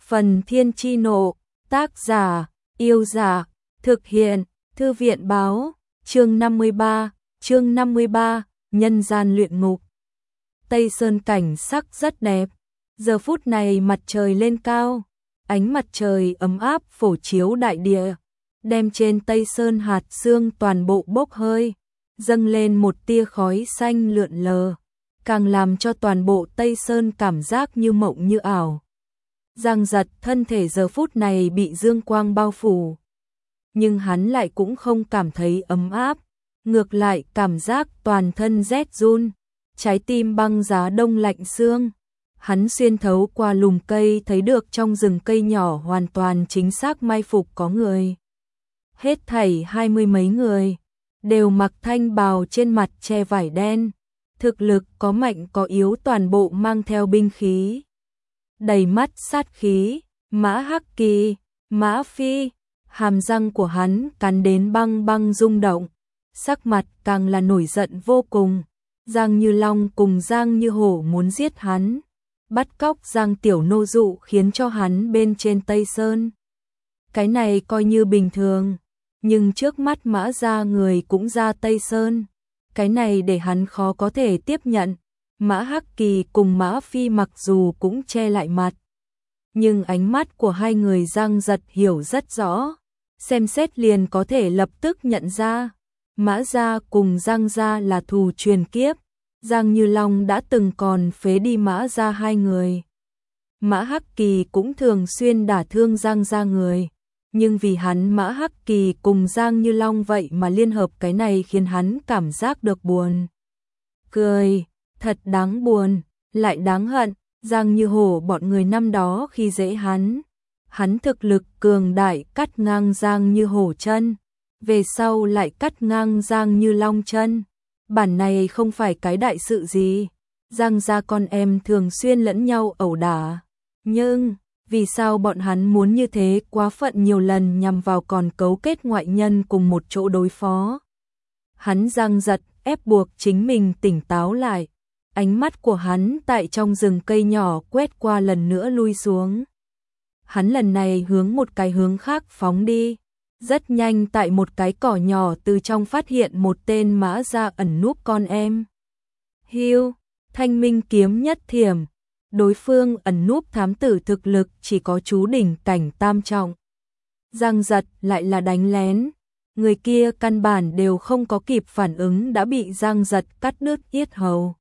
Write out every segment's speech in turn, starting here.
Phần Thiên Chi Nộ, tác giả, Yêu Giả, thực hiện, Thư viện Báo, chương 53, Nhân gian luyện ngục. Tây Sơn cảnh sắc rất đẹp, giờ phút này mặt trời lên cao, ánh mặt trời ấm áp phổ chiếu đại địa, đem trên Tây Sơn hạt sương toàn bộ bốc hơi, dâng lên một tia khói xanh lượn lờ, càng làm cho toàn bộ Tây Sơn cảm giác như mộng như ảo. Giang Giật thân thể giờ phút này bị dương quang bao phủ, nhưng hắn lại cũng không cảm thấy ấm áp, ngược lại cảm giác toàn thân rét run, trái tim băng giá đông lạnh xương. Hắn xuyên thấu qua lùm cây thấy được trong rừng cây nhỏ hoàn toàn chính xác mai phục có người. Hết thảy 20 mấy người, đều mặc thanh bào trên mặt che vải đen, thực lực có mạnh có yếu toàn bộ mang theo binh khí. Đầy mắt sát khí, Mã Hắc Kỳ, Mã Phi, hàm răng của hắn cắn đến băng băng rung động, sắc mặt càng là nổi giận vô cùng. Giang Như Long cùng Giang Như Hổ muốn giết hắn, bắt cóc Giang Tiểu Nô dụ khiến cho hắn bên trên Tây Sơn. Cái này coi như bình thường, nhưng trước mắt Mã gia người cũng ra Tây Sơn, cái này để hắn khó có thể tiếp nhận. Mã Hắc Kỳ cùng Mã Phi mặc dù cũng che lại mặt, nhưng ánh mắt của hai người Giang Giật hiểu rất rõ, xem xét liền có thể lập tức nhận ra. Mã gia cùng Giang gia là thù truyền kiếp, Giang Như Long đã từng còn phế đi Mã gia hai người. Mã Hắc Kỳ cũng thường xuyên đả thương Giang gia người, nhưng vì hắn Mã Hắc Kỳ cùng Giang Như Long vậy mà liên hợp, cái này khiến hắn cảm giác được buồn cười, thật đáng buồn, lại đáng hận. Giang Như Hổ bọn người năm đó khi dễ hắn thực lực cường đại cắt ngang Giang Như Hổ chân, về sau lại cắt ngang Giang Như Long chân. Bản này không phải cái đại sự gì, Giang gia con em thường xuyên lẫn nhau ẩu đả, nhưng vì sao bọn hắn muốn như thế quá phận nhiều lần nhằm vào còn cấu kết ngoại nhân cùng một chỗ đối phó. Hắn Giang Giật ép buộc chính mình tỉnh táo lại, ánh mắt của hắn tại trong rừng cây nhỏ quét qua lần nữa lui xuống. Hắn lần này hướng một cái hướng khác phóng đi, rất nhanh tại một cái cỏ nhỏ từ trong phát hiện một tên Mã gia ẩn núp con em. Hưu, thanh minh kiếm nhất thiểm, đối phương ẩn núp thám tử thực lực chỉ có chú đỉnh cảnh tam trọng. Giang Giật lại là đánh lén, người kia căn bản đều không có kịp phản ứng đã bị Giang Giật cắt đứt yết hầu.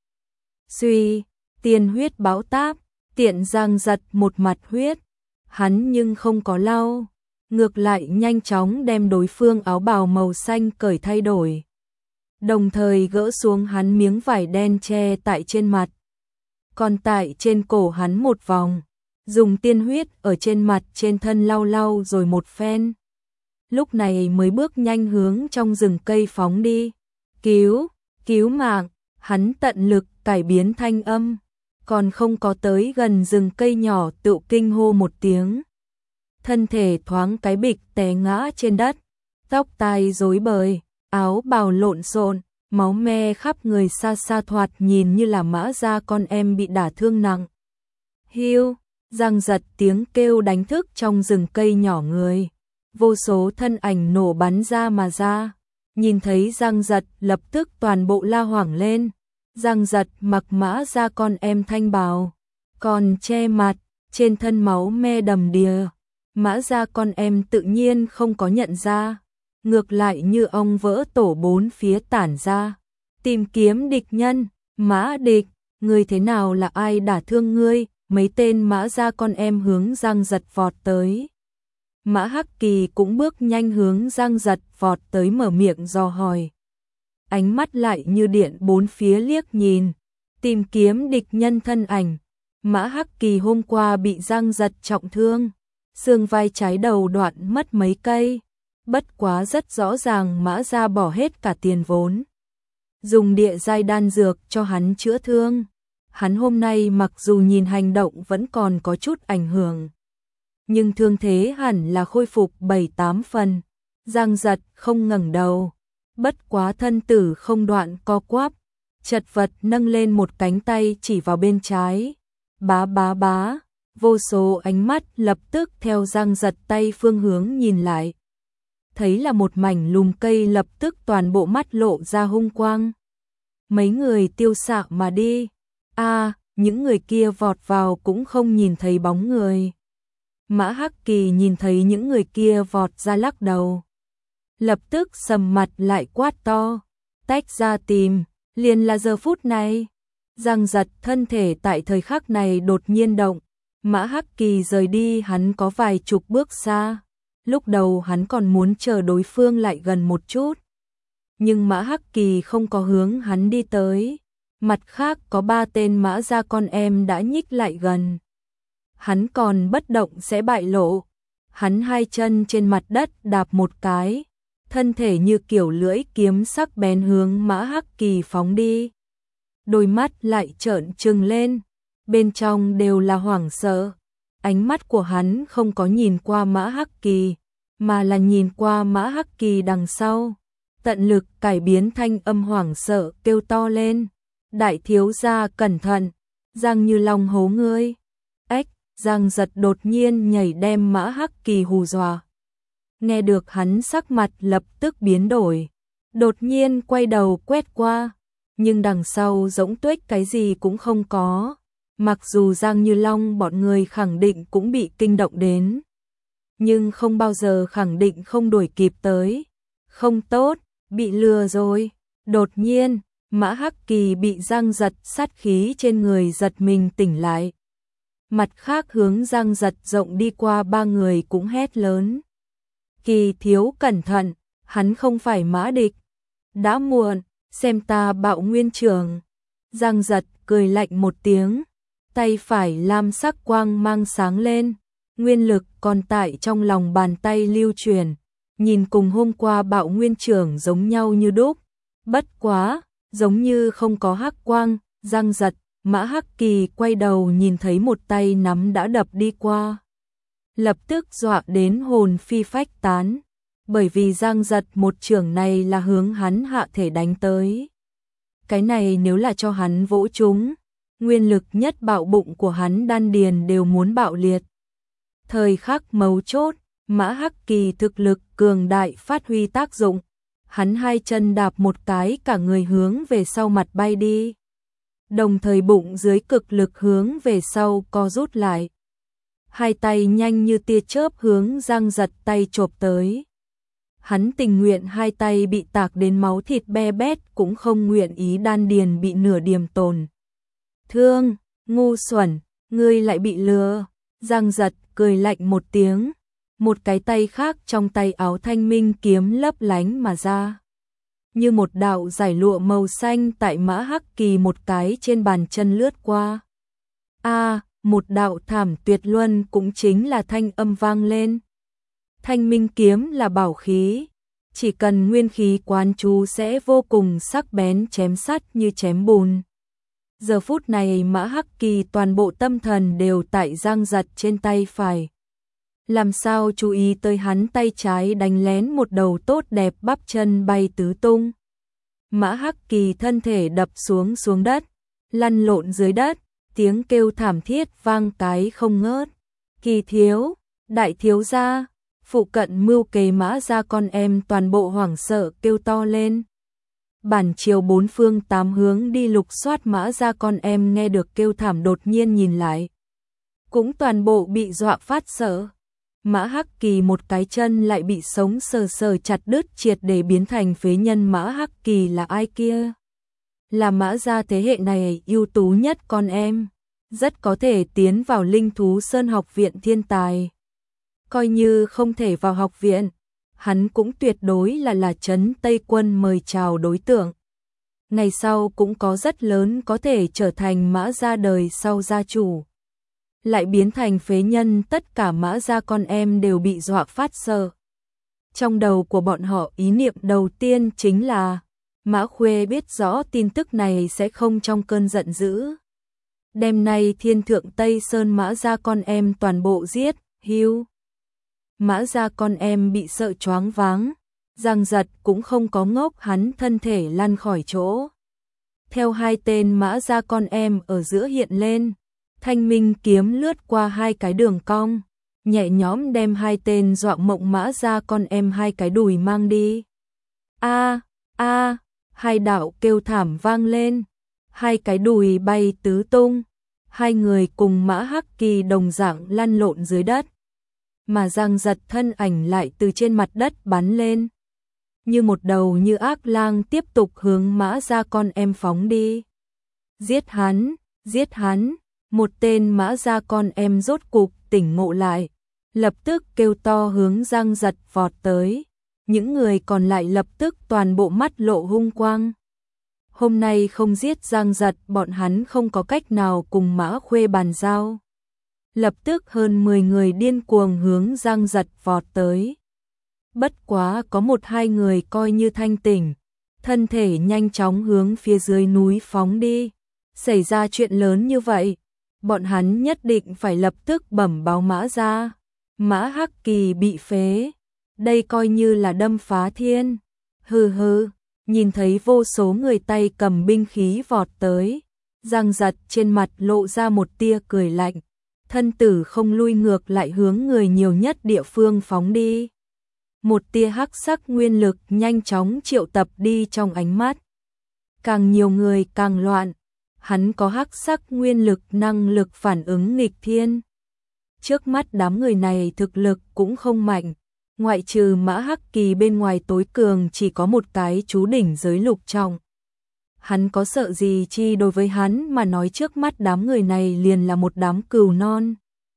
Suy, tiên huyết báo táp, tiện Giang Giật một mặt huyết, hắn nhưng không có lau, ngược lại nhanh chóng đem đối phương áo bào màu xanh cởi thay đổi, đồng thời gỡ xuống hắn miếng vải đen che tại trên mặt, còn tại trên cổ hắn một vòng, dùng tiên huyết ở trên mặt trên thân lau lau rồi một phen. Lúc này mới bước nhanh hướng trong rừng cây phóng đi. Cứu mạng, hắn tận lực cải biến thanh âm, còn không có tới gần rừng cây nhỏ tự kinh hô một tiếng. Thân thể thoáng cái bịch té ngã trên đất, tóc tai rối bời, áo bào lộn xộn, máu me khắp người, xa xa thoạt nhìn như là Mã gia con em bị đả thương nặng. Hiu, Giang Giật tiếng kêu đánh thức trong rừng cây nhỏ người, vô số thân ảnh nổ bắn ra mà ra. Nhìn thấy Giang Giật lập tức toàn bộ la hoảng lên. Giang Giật mặc Mã gia con em thanh bào, còn che mặt, trên thân máu me đầm đìa. Mã gia con em tự nhiên không có nhận ra, ngược lại như ong vỡ tổ bốn phía tản ra, tìm kiếm địch nhân. Mã địch, ngươi thế nào, là ai đả thương ngươi? Mấy tên Mã gia con em hướng Giang Giật vọt tới. Mã Hắc Kỳ cũng bước nhanh hướng Giang Giật vọt tới, mở miệng dò hỏi. Ánh mắt lại như điện bốn phía liếc nhìn, tìm kiếm địch nhân thân ảnh. Mã Hắc Kỳ hôm qua bị Giang Giật trọng thương, xương vai trái đầu đoạn mất mấy cây, bất quá rất rõ ràng Mã gia bỏ hết cả tiền vốn, dùng địa giai đan dược cho hắn chữa thương. Hắn hôm nay mặc dù nhìn hành động vẫn còn có chút ảnh hưởng, nhưng thương thế hẳn là khôi phục 7-8 phần. Giang Giật không ngẩng đầu, bất quá thân tử không đoạn co quắp, chật vật nâng lên một cánh tay chỉ vào bên trái. Bá bá bá, vô số ánh mắt lập tức theo Giang Giật tay phương hướng nhìn lại. Thấy là một mảnh lùm cây, lập tức toàn bộ mắt lộ ra hung quang. Mấy người tiêu xạ mà đi. Những người kia vọt vào cũng không nhìn thấy bóng người. Mã Hắc Kỳ nhìn thấy những người kia vọt ra lắc đầu. Lập tức sầm mặt lại quát to. Tách ra tìm, liền là giờ phút này. Giang Giật thân thể tại thời khắc này đột nhiên động. Mã Hắc Kỳ rời đi hắn có vài chục bước xa. Lúc đầu hắn còn muốn chờ đối phương lại gần một chút. Nhưng Mã Hắc Kỳ không có hướng hắn đi tới. Mặt khác có 3 tên Mã gia con em đã nhích lại gần. Hắn còn bất động sẽ bại lộ. Hắn 2 chân trên mặt đất đạp một cái. Thân thể như kiểu lưỡi kiếm sắc bén hướng Mã Hắc Kỳ phóng đi. Đôi mắt lại trợn trừng lên. Bên trong đều là hoảng sợ. Ánh mắt của hắn không có nhìn qua Mã Hắc Kỳ, mà là nhìn qua Mã Hắc Kỳ đằng sau. Tận lực cải biến thanh âm hoảng sợ kêu to lên. Đại thiếu gia cẩn thận, Giang Như Long hố ngươi. Ếch, Giang Giật đột nhiên nhảy đem Mã Hắc Kỳ hù dọa. Nghe được hắn sắc mặt lập tức biến đổi. Đột nhiên quay đầu quét qua, nhưng đằng sau giống tuếch cái gì cũng không có. Mặc dù Giang Như Long bọn người khẳng định cũng bị kinh động đến, nhưng không bao giờ khẳng định không đuổi kịp tới. Không tốt, bị lừa rồi. Đột nhiên, Mã Hắc Kỳ bị Giang Giật sát khí trên người giật mình tỉnh lại. Mặt khác hướng Giang Giật rộng đi qua 3 người cũng hét lớn. Kỳ thiếu cẩn thận, hắn không phải Mã địch. Đã muộn, xem ta bạo nguyên trường. Giang Giật cười lạnh một tiếng. Tay phải lam sắc quang mang sáng lên. Nguyên lực còn tại trong lòng bàn tay lưu truyền. Nhìn cùng hôm qua bạo nguyên trường giống nhau như đúc. Bất quá, giống như không có hắc quang. Giang Giật, Mã Hắc Kỳ quay đầu nhìn thấy một tay nắm đã đập đi qua. Lập tức dọa đến hồn phi phách tán. Bởi vì Giang Giật một chưởng này là hướng hắn hạ thể đánh tới. Cái này nếu là cho hắn vỗ trúng, nguyên lực nhất bạo bụng của hắn đan điền đều muốn bạo liệt. Thời khắc mấu chốt, Mã Hắc Kỳ thực lực cường đại phát huy tác dụng. Hắn 2 chân đạp một cái cả người hướng về sau mặt bay đi. Đồng thời bụng dưới cực lực hướng về sau co rút lại. 2 tay nhanh như tia chớp hướng Giang Giật tay chộp tới. Hắn tình nguyện 2 tay bị tạc đến máu thịt be bét cũng không nguyện ý đan điền bị nửa điểm tổn thương. Ngu xuẩn, ngươi lại bị lừa. Giang Giật cười lạnh một tiếng. Một cái tay khác trong tay áo thanh minh kiếm lấp lánh mà ra. Như một đạo giải lụa màu xanh tại Mã Hắc Kỳ một cái trên bàn chân lướt qua. Một đạo thảm tuyệt luân cũng chính là thanh âm vang lên. Thanh minh kiếm là bảo khí. Chỉ cần nguyên khí quán chú sẽ vô cùng sắc bén chém sắt như chém bùn. Giờ phút này Mã Hắc Kỳ toàn bộ tâm thần đều tại Giang Giật trên tay phải. Làm sao chú ý tới hắn tay trái đánh lén một đầu tốt đẹp bắp chân bay tứ tung. Mã Hắc Kỳ thân thể đập xuống đất, lăn lộn dưới đất, tiếng kêu thảm thiết vang cái không ngớt. Kỳ thiếu, đại thiếu gia, phụ cận mưu kế Mã gia con em toàn bộ hoảng sợ kêu to lên. Bản chiều 4 phương 8 hướng đi lục soát Mã gia con em nghe được kêu thảm đột nhiên nhìn lại. Cũng toàn bộ bị dọa phát sợ. Mã Hắc Kỳ một cái chân lại bị sống sờ chặt đứt triệt để biến thành phế nhân. Mã Hắc Kỳ là ai kia? Là Mã gia thế hệ này ưu tú nhất con em. Rất có thể tiến vào Linh Thú Sơn học viện thiên tài. Coi như không thể vào học viện, hắn cũng tuyệt đối là trấn Tây Quân mời chào đối tượng. Ngày sau cũng có rất lớn có thể trở thành Mã gia đời sau gia chủ. Lại biến thành phế nhân, tất cả Mã gia con em đều bị dọa phát sợ. Trong đầu của bọn họ ý niệm đầu tiên chính là Mã Khuê biết rõ tin tức này sẽ không trong cơn giận dữ. Đêm nay Thiên Thượng Tây Sơn Mã gia con em toàn bộ giết, hưu. Mã gia con em bị sợ choáng váng. Giang Giật cũng không có ngốc, hắn thân thể lăn khỏi chỗ. Theo 2 tên Mã gia con em ở giữa hiện lên. Thanh minh kiếm lướt qua hai cái đường cong, nhẹ nhõm đem hai tên Doạng Mộng Mã Gia con em hai cái đùi mang đi. A a, hai đạo kêu thảm vang lên, hai cái đùi bay tứ tung, hai người cùng Mã Hắc Kỳ đồng dạng lăn lộn dưới đất. Mà Giang Giật thân ảnh lại từ trên mặt đất bắn lên, như một đầu như ác lang tiếp tục hướng Mã Gia con em phóng đi. Giết hắn, giết hắn, một tên Mã Gia con em rốt cục tỉnh ngộ lại, lập tức kêu to hướng Giang Giật vọt tới. Những người còn lại lập tức toàn bộ mắt lộ hung quang. Hôm nay không giết Giang Giật, bọn hắn không có cách nào cùng Mã Khuê bàn giao. Lập tức hơn 10 người điên cuồng hướng Giang Giật vọt tới. Bất quá có một hai người coi như thanh tỉnh, thân thể nhanh chóng hướng phía dưới núi phóng đi. Xảy ra chuyện lớn như vậy, bọn hắn nhất định phải lập tức bẩm báo Mã Gia. Mã Hắc Kỳ bị phế, đây coi như là đâm phá thiên. Hừ hừ, nhìn thấy vô số người tay cầm binh khí vọt tới, Giang Giật trên mặt lộ ra một tia cười lạnh, thân tử không lui ngược lại hướng người nhiều nhất địa phương phóng đi. Một tia hắc sắc nguyên lực nhanh chóng triệu tập đi trong ánh mắt. Càng nhiều người càng loạn, hắn có hắc sắc nguyên lực năng lực phản ứng nghịch thiên. Trước mắt đám người này thực lực cũng không mạnh, ngoại trừ Mã Hắc Kỳ bên ngoài tối cường chỉ có một cái chú đỉnh giới lục trọng. Hắn có sợ gì chi, đối với hắn mà nói trước mắt đám người này liền là một đám cừu non,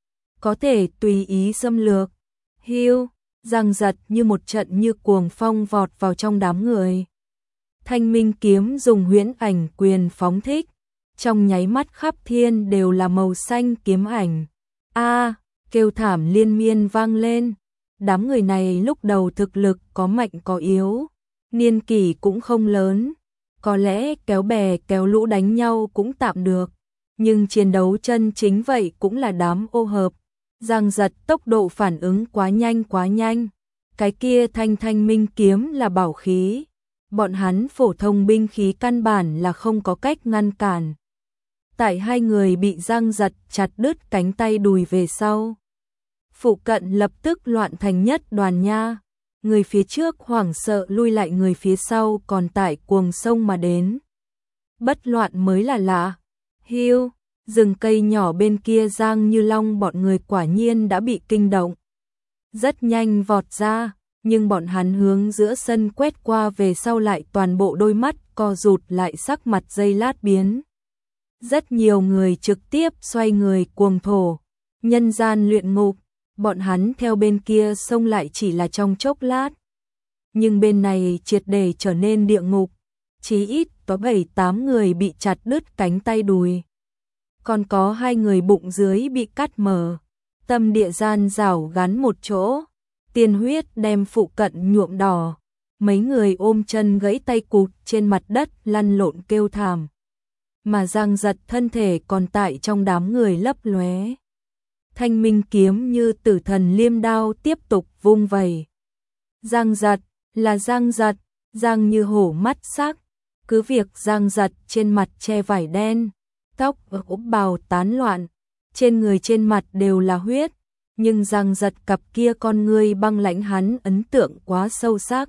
có thể tùy ý xâm lược. Hiu, Giang Giật như một trận như cuồng phong vọt vào trong đám người. Thanh minh kiếm dùng huyễn ảnh quyền phóng thích, trong nháy mắt khắp thiên đều là màu xanh kiếm ảnh. A, kêu thảm liên miên vang lên. Đám người này lúc đầu thực lực có mạnh có yếu, niên kỷ cũng không lớn, có lẽ kéo bè kéo lũ đánh nhau cũng tạm được, nhưng chiến đấu chân chính vậy cũng là đám ô hợp. Giang Giật tốc độ phản ứng quá nhanh, cái kia thanh minh kiếm là bảo khí, bọn hắn phổ thông binh khí căn bản là không có cách ngăn cản. Tại hai người bị Giang Giật chặt đứt cánh tay đùi về sau, phụ cận lập tức loạn thành nhất đoàn nha, người phía trước hoảng sợ lui lại, người phía sau còn tại cuồng sông mà đến. Bất loạn mới là lạ. Hiu, rừng cây nhỏ bên kia Giang Như Long bọn người quả nhiên đã bị kinh động. Rất nhanh vọt ra, nhưng bọn hắn hướng giữa sân quét qua về sau lại toàn bộ đôi mắt co rụt lại, sắc mặt giây lát biến. Rất nhiều người trực tiếp xoay người cuồng thổ, nhân gian luyện ngục. Bọn hắn theo bên kia xông lại chỉ là trong chốc lát, nhưng bên này triệt để trở nên địa ngục, chí ít có 7-8 người bị chặt đứt cánh tay đùi, còn có 2 người bụng dưới bị cắt mở, tâm địa gian rảo gắn một chỗ, tiên huyết đem phụ cận nhuộm đỏ, mấy người ôm chân gãy tay cụt trên mặt đất lăn lộn kêu thảm, mà Giang Giật thân thể còn tại trong đám người lấp lóe. Thanh minh kiếm như tử thần liêm đao tiếp tục vung vẩy. Giang Giật, là Giang Giật, Giang Như hổ mắt sắc, cứ việc Giang Giật trên mặt che vải đen, tóc ở ốm bào tán loạn, trên người trên mặt đều là huyết, nhưng Giang Giật cặp kia con ngươi băng lãnh hắn ấn tượng quá sâu sắc.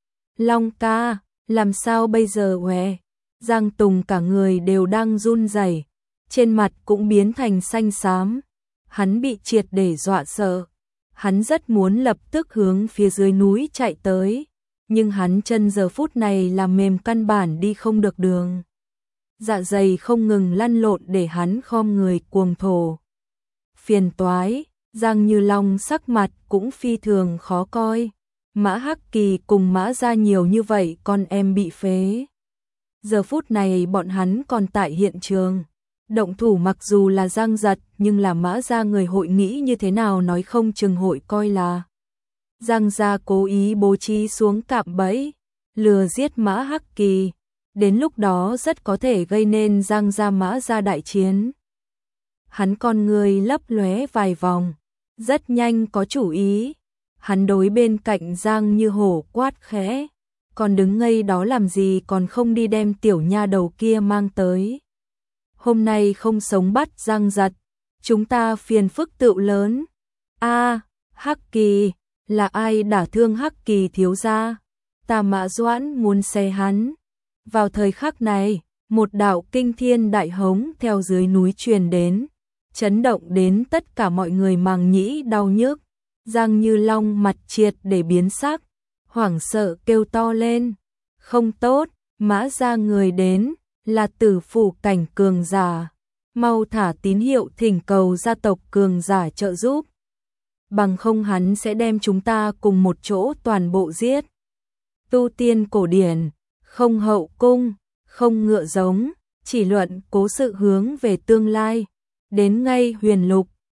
Long ca, làm sao bây giờ què? Giang Tùng cả người đều đang run rẩy, trên mặt cũng biến thành xanh xám. Hắn bị triệt để dọa sợ, hắn rất muốn lập tức hướng phía dưới núi chạy tới, nhưng hắn chân giờ phút này là mềm, căn bản đi không được đường. Dạ dày không ngừng lăn lộn để hắn khom người cuồng thổ. Phiền toái, Giang Như Long sắc mặt cũng phi thường khó coi. Mã Hắc Kỳ cùng Mã Gia nhiều như vậy con em bị phế. Giờ phút này bọn hắn còn tại hiện trường. Động thủ mặc dù là Giang Giật, nhưng là Mã Gia người hội nghĩ như thế nào nói không chừng hội coi là Giang Gia cố ý bố trí xuống cạm bẫy, lừa giết Mã Hắc Kỳ, đến lúc đó rất có thể gây nên Giang Gia Mã Gia đại chiến. Hắn con người lấp lóe vài vòng, rất nhanh có chủ ý, hắn đối bên cạnh Giang Như hổ quát khẽ, còn đứng ngây đó làm gì, còn không đi đem tiểu nha đầu kia mang tới. hôm nay không sống bắt răng giật, chúng ta phiền phức tựu lớn. A, Hắc Kỳ, là ai đả thương Hắc Kỳ thiếu gia? Ta Mã Doãn muốn xé hắn. Vào thời khắc này, một đạo kinh thiên đại hống theo dưới núi truyền đến, chấn động đến tất cả mọi người màng nhĩ đau nhức. Giang Như Long mặt triệt để biến sắc, hoảng sợ kêu to lên. Không tốt, Mã gia người đến, là Tử phủ cảnh cường giả. Mau thả tín hiệu thỉnh cầu gia tộc cường giả trợ giúp. Bằng không hắn sẽ đem chúng ta cùng một chỗ toàn bộ giết. Tu tiên cổ điển, không hậu cung, không ngựa giống, chỉ luận cố sự hướng về tương lai. Đến ngay huyền lục,